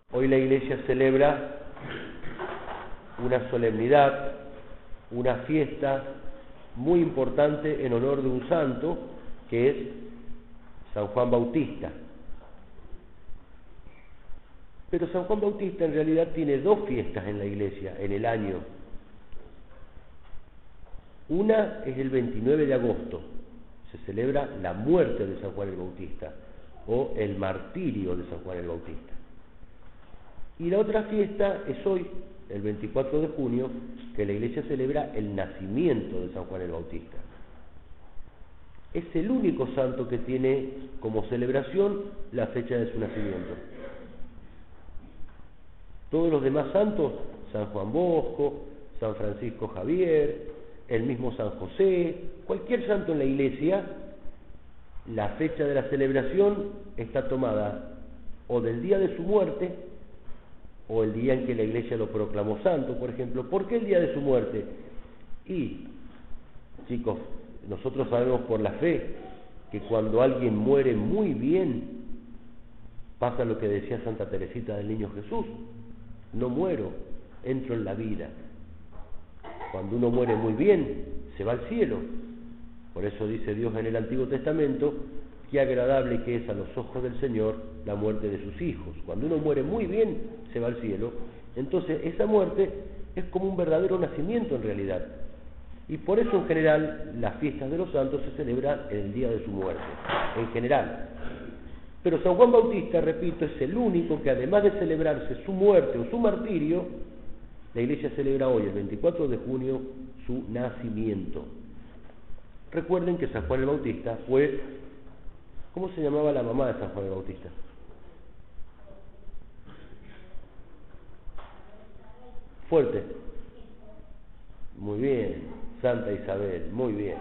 Hoy la Iglesia celebra una solemnidad, una fiesta muy importante en honor de un santo que es San Juan Bautista. Pero San Juan Bautista en realidad tiene dos fiestas en la Iglesia en el año. Una es el 29 de agosto, se celebra la muerte de San Juan el Bautista o el martirio de San Juan el Bautista. Y la otra fiesta es hoy, el 24 de junio, que la Iglesia celebra el nacimiento de San Juan el Bautista. Es el único santo que tiene como celebración la fecha de su nacimiento. Todos los demás santos, San Juan Bosco, San Francisco Javier, el mismo San José, cualquier santo en la Iglesia, la fecha de la celebración está tomada o del día de su muerte o el día en que la Iglesia lo proclamó santo, por ejemplo. ¿Por qué el día de su muerte? Y, chicos, nosotros sabemos por la fe que cuando alguien muere muy bien, pasa lo que decía Santa Teresita del Niño Jesús: no muero, entro en la vida. Cuando uno muere muy bien, se va al cielo. Por eso dice Dios en el Antiguo Testamento: qué agradable que es a los ojos del Señor la muerte de sus hijos. Cuando uno muere muy bien, se va al cielo. Entonces esa muerte es como un verdadero nacimiento en realidad. Y por eso en general las fiestas de los santos se celebran en el día de su muerte, en general. Pero San Juan Bautista, repito, es el único que, además de celebrarse su muerte o su martirio, la Iglesia celebra hoy, el 24 de junio, su nacimiento. Recuerden que San Juan el Bautista fue... ¿Cómo se llamaba la mamá de San Juan el Bautista? Fuerte. Muy bien. Santa Isabel. Muy bien.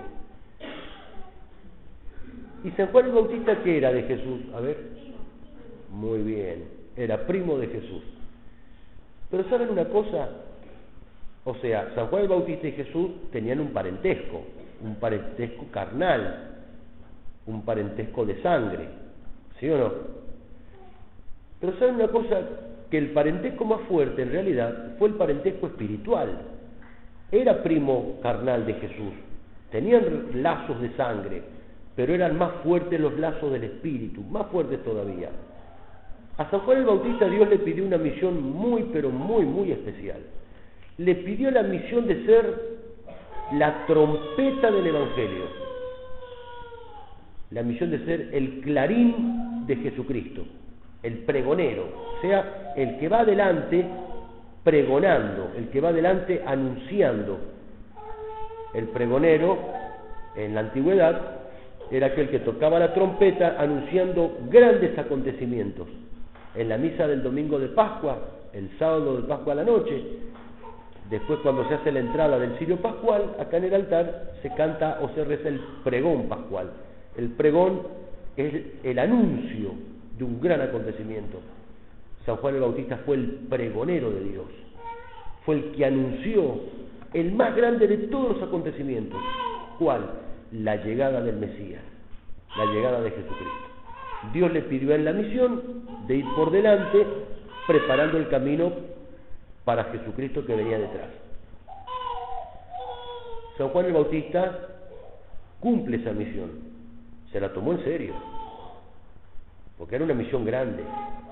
¿Y San Juan el Bautista qué era de Jesús? A ver. Muy bien. Era primo de Jesús. Pero ¿saben una cosa? O sea, San Juan el Bautista y Jesús tenían un parentesco carnal, un parentesco de sangre, ¿sí o no? Pero ¿saben una cosa? Que el parentesco más fuerte en realidad fue el parentesco espiritual. Era primo carnal de Jesús, tenían lazos de sangre, pero eran más fuertes los lazos del espíritu, más fuertes todavía. A San Juan el Bautista Dios le pidió una misión muy, pero muy, muy especial. Le pidió la misión de ser la trompeta del Evangelio, la misión de ser el clarín de Jesucristo, el pregonero, o sea, el que va adelante pregonando, el que va adelante anunciando. El pregonero en la antigüedad era aquel que tocaba la trompeta anunciando grandes acontecimientos. En la misa del domingo de Pascua, el sábado de Pascua a la noche, después cuando se hace la entrada del cirio pascual, acá en el altar se canta o se reza el pregón pascual. El pregón es el anuncio de un gran acontecimiento. San Juan el Bautista fue el pregonero de Dios, fue el que anunció el más grande de todos los acontecimientos. ¿Cuál? La llegada del Mesías, la llegada de Jesucristo. Dios le pidió en la misión de ir por delante, preparando el camino para Jesucristo que venía detrás. San Juan el Bautista cumple esa misión, se la tomó en serio, porque era una misión grande.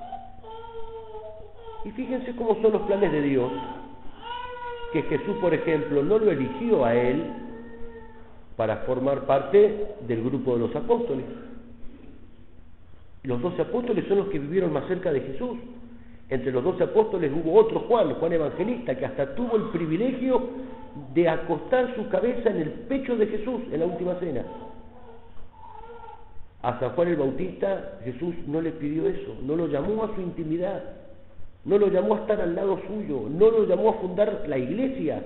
Y fíjense cómo son los planes de Dios, que Jesús, por ejemplo, no lo eligió a él para formar parte del grupo de los apóstoles. Los 12 apóstoles son los que vivieron más cerca de Jesús. Entre los 12 apóstoles hubo otro Juan Evangelista, que hasta tuvo el privilegio de acostar su cabeza en el pecho de Jesús en la última cena. A San Juan el Bautista Jesús no le pidió eso, no lo llamó a su intimidad, no lo llamó a estar al lado suyo, no lo llamó a fundar la iglesia.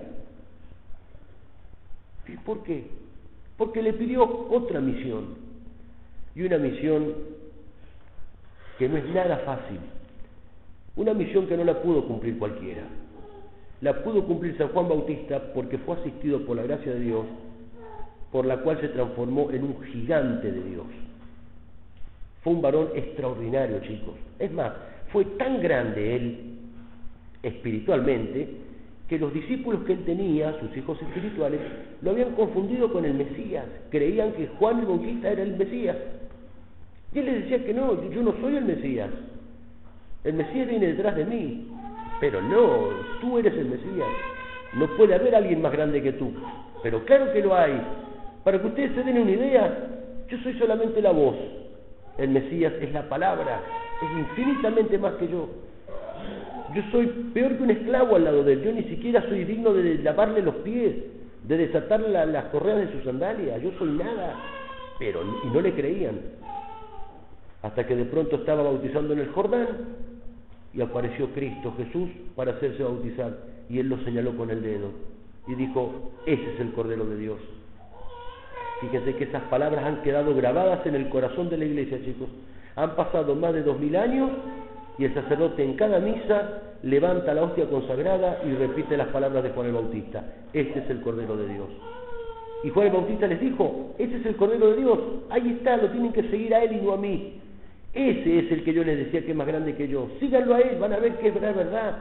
¿Y por qué? Porque le pidió otra misión, y una misión que no es nada fácil, una misión que no la pudo cumplir cualquiera. La pudo cumplir San Juan Bautista porque fue asistido por la gracia de Dios, por la cual se transformó en un gigante de Dios. Fue un varón extraordinario, chicos. Es más, fue tan grande él espiritualmente que los discípulos que él tenía, sus hijos espirituales, lo habían confundido con el Mesías. Creían que Juan el Bautista era el Mesías. Y él les decía que no, yo no soy el Mesías. El Mesías viene detrás de mí. Pero no, tú eres el Mesías. No puede haber alguien más grande que tú. Pero claro que lo hay. Para que ustedes se den una idea, yo soy solamente la voz. El Mesías es la palabra. Es infinitamente más que yo. Yo soy peor que un esclavo al lado de él. Yo ni siquiera soy digno de lavarle los pies, de desatar las correas de sus sandalias. Yo soy nada. Y no le creían. Hasta que de pronto estaba bautizando en el Jordán y apareció Cristo Jesús para hacerse bautizar. Y él lo señaló con el dedo y dijo: ese es el Cordero de Dios. Fíjense que esas palabras han quedado grabadas en el corazón de la iglesia, chicos. Han pasado más de 2000 años y el sacerdote en cada misa levanta la hostia consagrada y repite las palabras de Juan el Bautista: este es el Cordero de Dios. Y Juan el Bautista les dijo: ese es el Cordero de Dios, ahí está, lo tienen que seguir a él y no a mí. Ese es el que yo les decía que es más grande que yo. Síganlo a él, van a ver que es verdad.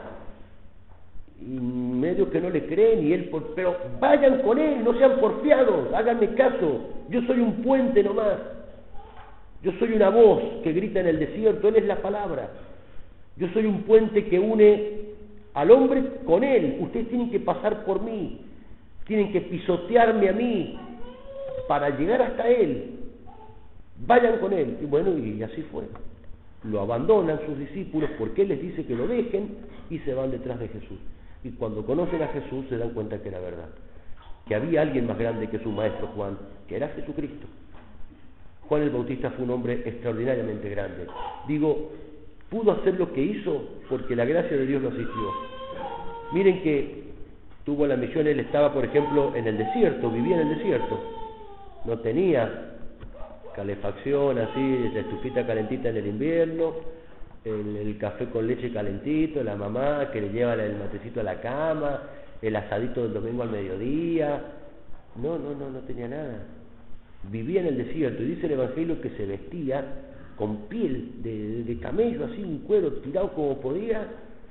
Y medio que no le creen, y él, pero vayan con él, no sean porfiados, háganme caso. Yo soy un puente nomás. Yo soy una voz que grita en el desierto, él es la palabra. Yo soy un puente que une al hombre con él. Ustedes tienen que pasar por mí, tienen que pisotearme a mí para llegar hasta él. Vayan con él. Y bueno, y así fue. Lo abandonan sus discípulos porque él les dice que lo dejen y se van detrás de Jesús. Y cuando conocen a Jesús se dan cuenta que era verdad, que había alguien más grande que su maestro Juan, que era Jesucristo. Juan el Bautista fue un hombre extraordinariamente grande. Digo, pudo hacer lo que hizo porque la gracia de Dios lo asistió. Miren que tuvo la misión, él estaba, por ejemplo, en el desierto, vivía en el desierto. No tenía calefacción así, la estufita calentita en el invierno, el café con leche calentito, la mamá que le lleva el matecito a la cama, el asadito del domingo al mediodía. No tenía nada. Vivía en el desierto, y dice el Evangelio que se vestía con piel de camello, así, un cuero tirado como podía.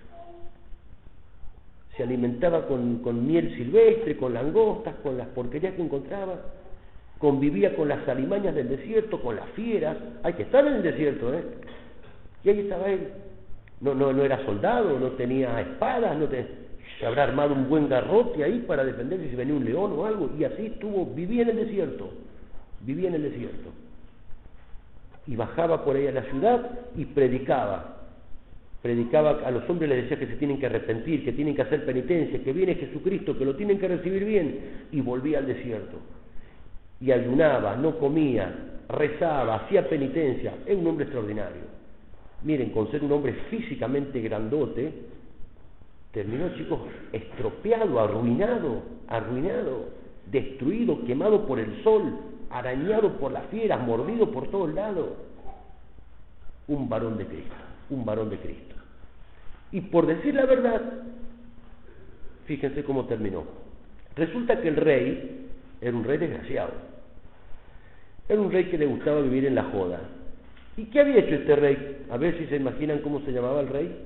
Se alimentaba con miel silvestre, con langostas, con las porquerías que encontraba. Convivía con las alimañas del desierto, con las fieras. Hay que estar en el desierto, ¿eh? Y ahí estaba él. No era soldado, no tenía espadas, se habrá armado un buen garrote ahí para defenderse si venía un león o algo. Y así vivía en el desierto. Vivía en el desierto. Y bajaba por ahí a la ciudad y predicaba. Predicaba a los hombres, les decía que se tienen que arrepentir, que tienen que hacer penitencia, que viene Jesucristo, que lo tienen que recibir bien. Y volvía al desierto. Y ayunaba, no comía, rezaba, hacía penitencia. Es un hombre extraordinario. Miren, con ser un hombre físicamente grandote, terminó, chicos, estropeado, arruinado, destruido, quemado por el sol, arañado por las fieras, mordido por todos lados. Un varón de Cristo. Y por decir la verdad, fíjense cómo terminó. Resulta que el rey era un rey desgraciado. Era un rey que le gustaba vivir en la joda. ¿Y qué había hecho este rey? A ver si se imaginan cómo se llamaba el rey.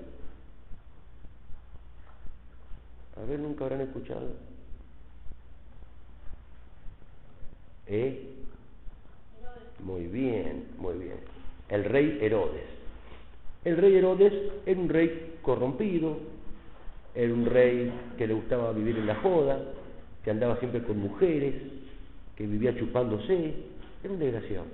A ver, nunca habrán escuchado. Muy bien. El rey Herodes. El rey Herodes era un rey corrompido, era un rey que le gustaba vivir en la joda, que andaba siempre con mujeres, que vivía chupándose. Era un desgraciado.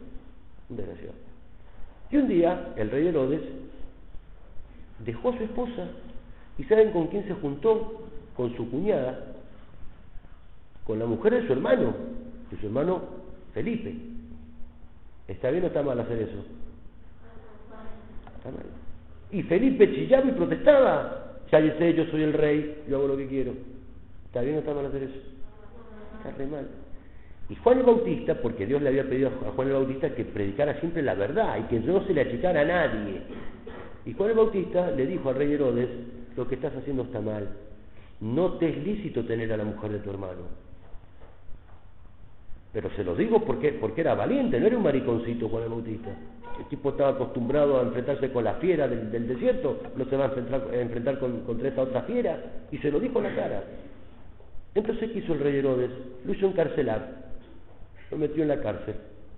Y un día el rey Herodes dejó a su esposa, y ¿saben con quién se juntó? Con su cuñada, con la mujer de su hermano Felipe. ¿Está bien o está mal hacer eso? Está mal. Y Felipe chillaba y protestaba: cállese, yo soy el rey, yo hago lo que quiero. ¿Está bien o está mal hacer eso? Está re mal. Y Juan el Bautista, porque Dios le había pedido a Juan el Bautista que predicara siempre la verdad y que no se le achicara a nadie. Y Juan el Bautista le dijo al rey Herodes: lo que estás haciendo está mal. No te es lícito tener a la mujer de tu hermano. Pero se lo digo porque era valiente, no era un mariconcito Juan el Bautista. El tipo estaba acostumbrado a enfrentarse con la fiera del desierto, no se va a enfrentar contra esta otra fiera, y se lo dijo en la cara. Entonces, ¿qué hizo el rey Herodes? Lo hizo encarcelar, lo metió en la cárcel,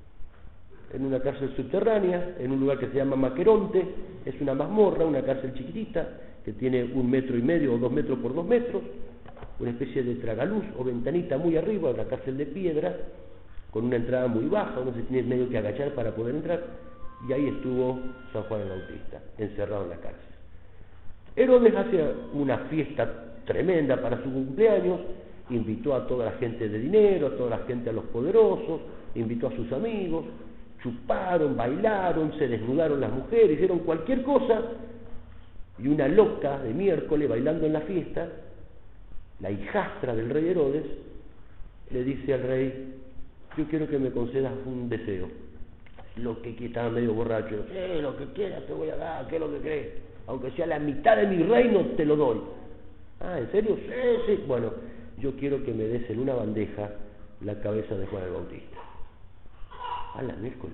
en una cárcel subterránea, en un lugar que se llama Maqueronte, es una mazmorra, una cárcel chiquitita, que tiene 1,5 metros o 2 metros por 2 metros, una especie de tragaluz o ventanita muy arriba, una cárcel de piedra, con una entrada muy baja, uno se tiene medio que agachar para poder entrar, y ahí estuvo San Juan el Bautista, encerrado en la cárcel. Herodes hace una fiesta tremenda para su cumpleaños, invitó a toda la gente de dinero, a toda la gente, a los poderosos, invitó a sus amigos, chuparon, bailaron, se desnudaron las mujeres, hicieron cualquier cosa, y una loca de miércoles bailando en la fiesta, la hijastra del rey Herodes, le dice al rey: yo quiero que me concedas un deseo. Lo que estaba medio borracho, lo que quieras te voy a dar, ¿qué es lo que crees? Aunque sea la mitad de mi reino, te lo doy. Ah, ¿en serio? Sí. Bueno, yo quiero que me des en una bandeja la cabeza de Juan el Bautista. A la miércoles.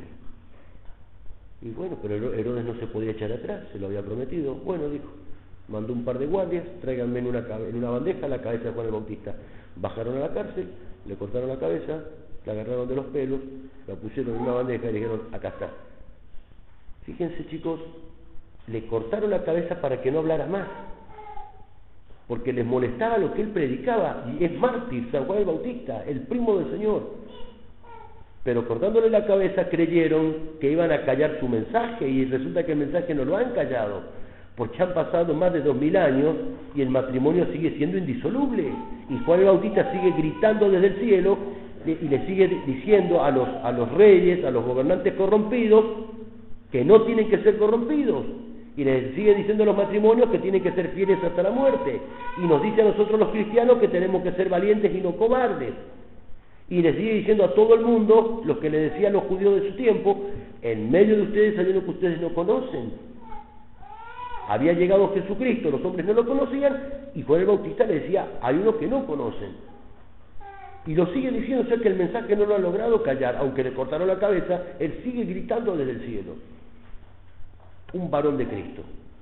Y bueno, pero Herodes no se podía echar atrás, se lo había prometido. Bueno, dijo, mandó un par de guardias, tráiganme en una bandeja la cabeza de Juan el Bautista. Bajaron a la cárcel, le cortaron la cabeza, la agarraron de los pelos, la pusieron en una bandeja y le dijeron: acá está. Fíjense, chicos, le cortaron la cabeza para que no hablara más, porque les molestaba lo que él predicaba, y es mártir San Juan el Bautista, el primo del Señor. Pero cortándole la cabeza creyeron que iban a callar su mensaje, y resulta que el mensaje no lo han callado, porque han pasado más de 2000 años y el matrimonio sigue siendo indisoluble, y Juan el Bautista sigue gritando desde el cielo y le sigue diciendo a los reyes, a los gobernantes corrompidos, que no tienen que ser corrompidos, y les sigue diciendo a los matrimonios que tienen que ser fieles hasta la muerte, y nos dice a nosotros los cristianos que tenemos que ser valientes y no cobardes, y les sigue diciendo a todo el mundo lo que le decían los judíos de su tiempo: en medio de ustedes hay uno que ustedes no conocen. Había llegado Jesucristo, los hombres no lo conocían, y Juan el Bautista le decía: hay uno que no conocen. Y lo sigue diciendo, o sea que el mensaje no lo ha logrado callar, aunque le cortaron la cabeza, él sigue gritando desde el cielo. Un varón de Cristo.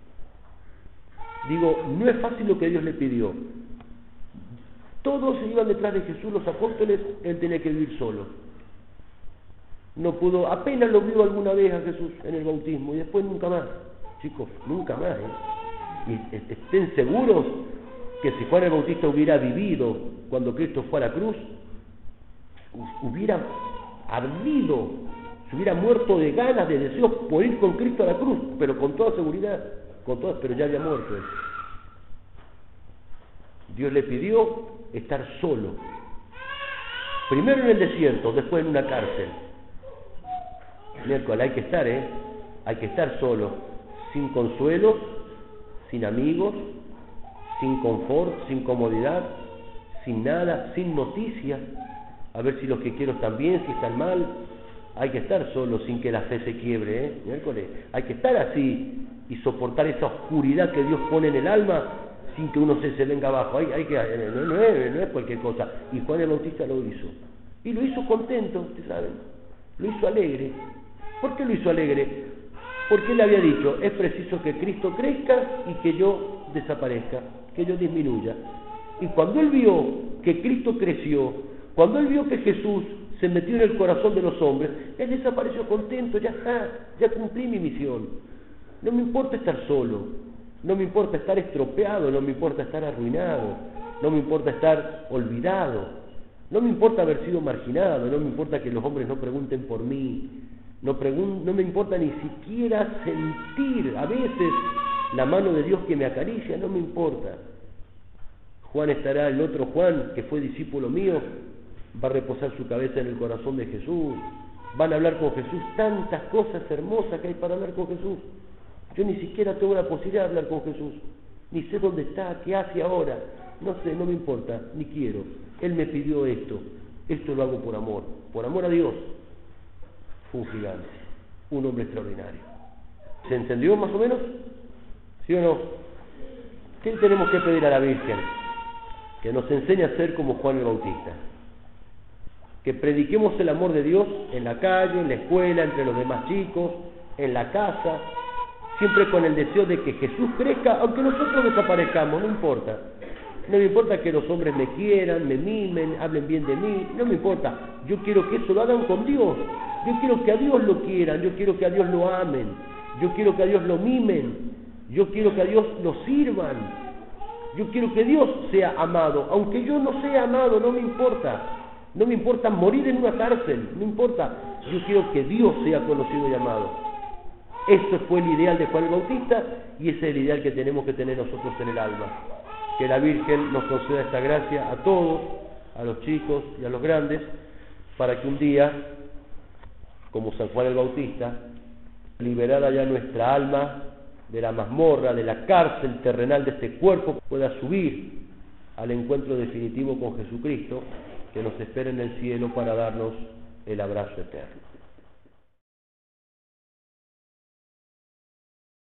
Digo, no es fácil lo que Dios le pidió. Todos se iban detrás de Jesús, los apóstoles, él tenía que vivir solo. No pudo, apenas lo vio alguna vez a Jesús en el bautismo, y después nunca más. Chicos, nunca más. Y estén seguros que si Juan el Bautista hubiera vivido cuando Cristo fue a la cruz, hubiera ardido, se hubiera muerto de ganas, de deseos por ir con Cristo a la cruz, pero con toda seguridad, pero ya había muerto él. Dios le pidió estar solo, primero en el desierto, después en una cárcel. Miércoles, hay que estar solo, sin consuelo, sin amigos, sin confort, sin comodidad, sin nada, sin noticias, a ver si los que quiero están bien, si están mal. Hay que estar solo sin que la fe se quiebre, miércoles. Hay que estar así y soportar esa oscuridad que Dios pone en el alma sin que uno se venga abajo. No es cualquier cosa. Y Juan el Bautista lo hizo. Y lo hizo contento, ustedes saben. Lo hizo alegre. ¿Por qué lo hizo alegre? Porque él había dicho: es preciso que Cristo crezca y que yo desaparezca, que yo disminuya. Y cuando él vio que Cristo creció, cuando él vio que Jesús se metió en el corazón de los hombres, él desapareció contento. Ya está, ya cumplí mi misión. No me importa estar solo, no me importa estar estropeado, no me importa estar arruinado, no me importa estar olvidado, no me importa haber sido marginado, no me importa que los hombres no pregunten por mí, no me importa ni siquiera sentir a veces la mano de Dios que me acaricia, no me importa. Juan estará, el otro Juan, que fue discípulo mío, va a reposar su cabeza en el corazón de Jesús, van a hablar con Jesús, tantas cosas hermosas que hay para hablar con Jesús. Yo ni siquiera tengo la posibilidad de hablar con Jesús, ni sé dónde está, qué hace ahora, no sé, no me importa, ni quiero. Él me pidió esto lo hago por amor a Dios. Fue un gigante, un hombre extraordinario. ¿Se entendió más o menos? ¿Sí o no? ¿Qué tenemos que pedir a la Virgen? Que nos enseñe a ser como Juan el Bautista. Que prediquemos el amor de Dios en la calle, en la escuela, entre los demás chicos, en la casa, siempre con el deseo de que Jesús crezca, aunque nosotros desaparezcamos, no importa. No me importa que los hombres me quieran, me mimen, hablen bien de mí, no me importa. Yo quiero que eso lo hagan con Dios. Yo quiero que a Dios lo quieran, yo quiero que a Dios lo amen, yo quiero que a Dios lo mimen, yo quiero que a Dios lo sirvan. Yo quiero que Dios sea amado, aunque yo no sea amado, no me importa. No me importa morir en una cárcel, no importa. Yo quiero que Dios sea conocido y amado. Esto fue el ideal de Juan el Bautista y ese es el ideal que tenemos que tener nosotros en el alma. Que la Virgen nos conceda esta gracia a todos, a los chicos y a los grandes, para que un día, como San Juan el Bautista, liberada ya nuestra alma de la mazmorra, de la cárcel terrenal de este cuerpo, pueda subir al encuentro definitivo con Jesucristo, que nos espera en el cielo para darnos el abrazo eterno.